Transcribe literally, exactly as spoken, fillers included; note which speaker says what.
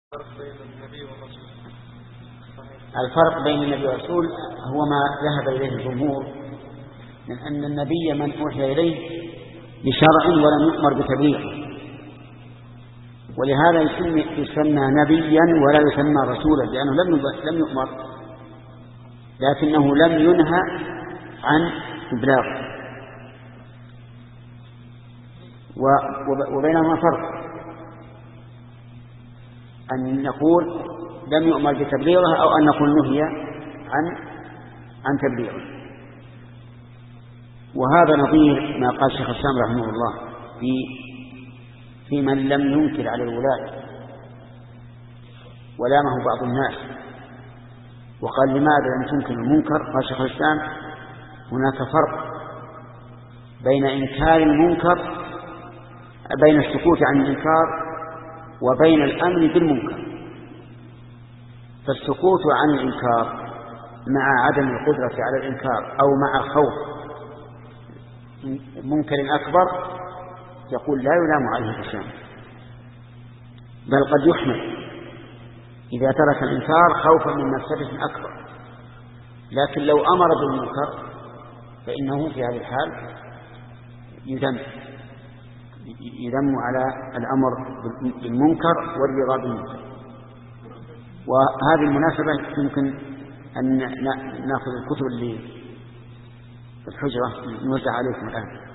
Speaker 1: الفرق بين النبي والرسول هو ما ذهب إليه الجمهور من أن النبي من أوحي إليه بشرع ولم يؤمر بتبليغه، ولهذا يسمى, يسمى نبيا ولا يسمى رسولا، لأنه لم لم يؤمر لكنه لم ينهى عن إبلاغه. وبينهما فرق، أن نقول لم يؤمر بتبليغه أو أن نقول نهي عن عن تبليغه. وهذا نظير ما قال شيخ الإسلام رحمه الله في في من لم ينكر على الولاة ولامه بعض الناس وقال لماذا لم تنكر المنكر؟ قال شيخ الإسلام هناك فرق بين إنكار المنكر بين السكوت عن الإنكار وبين الأمر بالمنكر. فالسكوت عن الإنكار مع عدم القدرة على الإنكار أو مع خوف منكر أكبر يقول لا يلام عليه الإنسان، بل قد يحمل إذا ترك الإنكار خوفا من مفسدة أكبر. لكن لو أمر بالمنكر فإنه في هذه الحال يذم يذم على الأمر بالمنكر والرضا بالمنكر. وهذه المناسبة يمكن أن نأخذ الكتب اللي في الحجرة نوزع عليكم الآن.